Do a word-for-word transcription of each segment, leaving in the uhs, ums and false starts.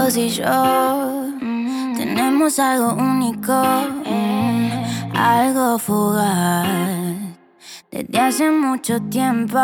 vos y yo tenemos algo único, algo fugaz, desde hace mucho tiempo.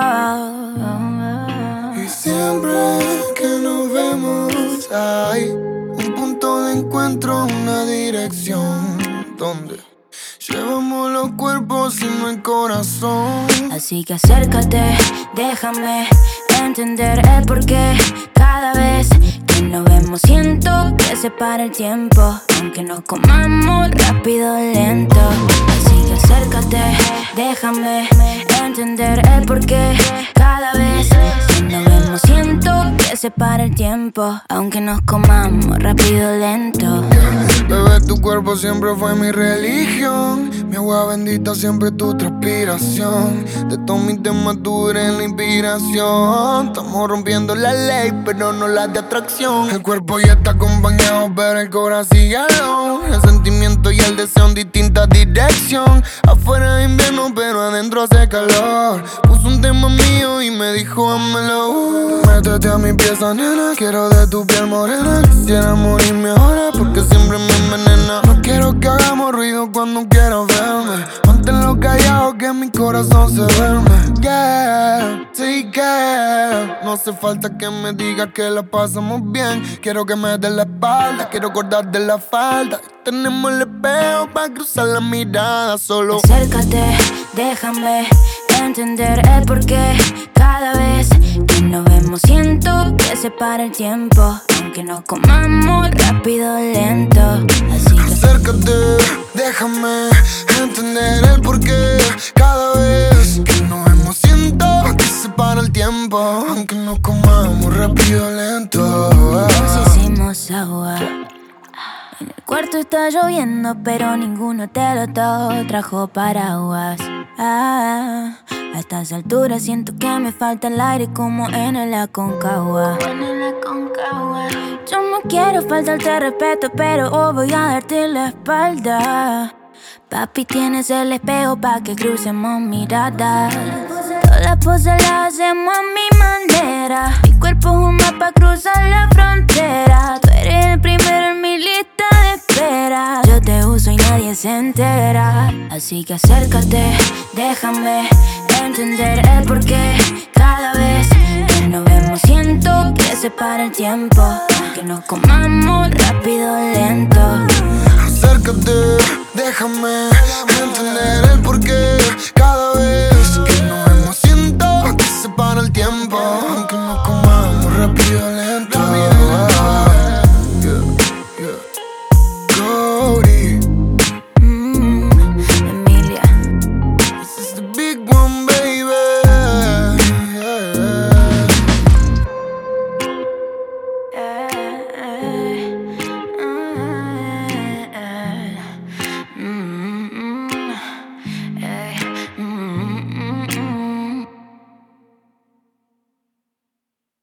Y siempre que nos vemos hay un punto de encuentro, una dirección donde llevamos los cuerpos y no el corazón. Así que acércate, déjame entender el porqué. Cada vez que nos vemos siento que se para el tiempo, aunque nos comamos rápido o lento. Así que acércate, déjame entender el porqué. Cada vez que nos vemos siento que se para el tiempo, aunque nos comamos rápido o lento. Bebé, tu cuerpo siempre fue mi religión, mi agua bendita siempre tu transpiración. De todos mis temas tú eres la inspiración. Estamos rompiendo la ley, pero no la de atracción. El cuerpo ya está acompañado, pero el corazón sigue alone. El sentimiento y el deseo en distinta dirección. Afuera es invierno, pero adentro hace calor. Puso un tema mío y me dijo ámelo. Métete a mi pieza, nena, quiero de tu piel morena. Quisiera morirme ahora porque siempre me envenena. No quiero que hagamos ruido cuando quieras verme. Manténlo callado que mi corazón se duerme. Yeah, sí que no hace falta que me digas que la pasamos bien. Quiero que me des la espalda, quiero acordar de la falda. Tenemos el espejo para cruzar la mirada solo. Acércate, déjame entender el porqué. Cada vez que nos vemos siento que se para el tiempo, aunque nos comamos rápido o lento. Así que acércate, déjame entender el porqué. Cada vez que nos vemos siento que se para el tiempo, aunque nos comamos rápido o lento. nos hicimos agua. En el cuarto está lloviendo, pero ninguno te lo to- trajo paraguas. Ah, a estas alturas siento que me falta el aire como en el Aconcagua. Yo no quiero faltarte respeto, pero hoy voy a darte la espalda. Papi, tienes el espejo pa' que crucemos miradas. Todas las poses las hacemos a mi manera. Mi cuerpo es un mapa, cruzar la frontera. Tú eres el primero en mi lista de espera. Yo te uso y nadie se entera. Así que acércate, déjame entender el porqué. Cada vez que nos vemos siento que se para el tiempo, aunque nos comamos rápido o lento. Acércate, déjame entender el porqué.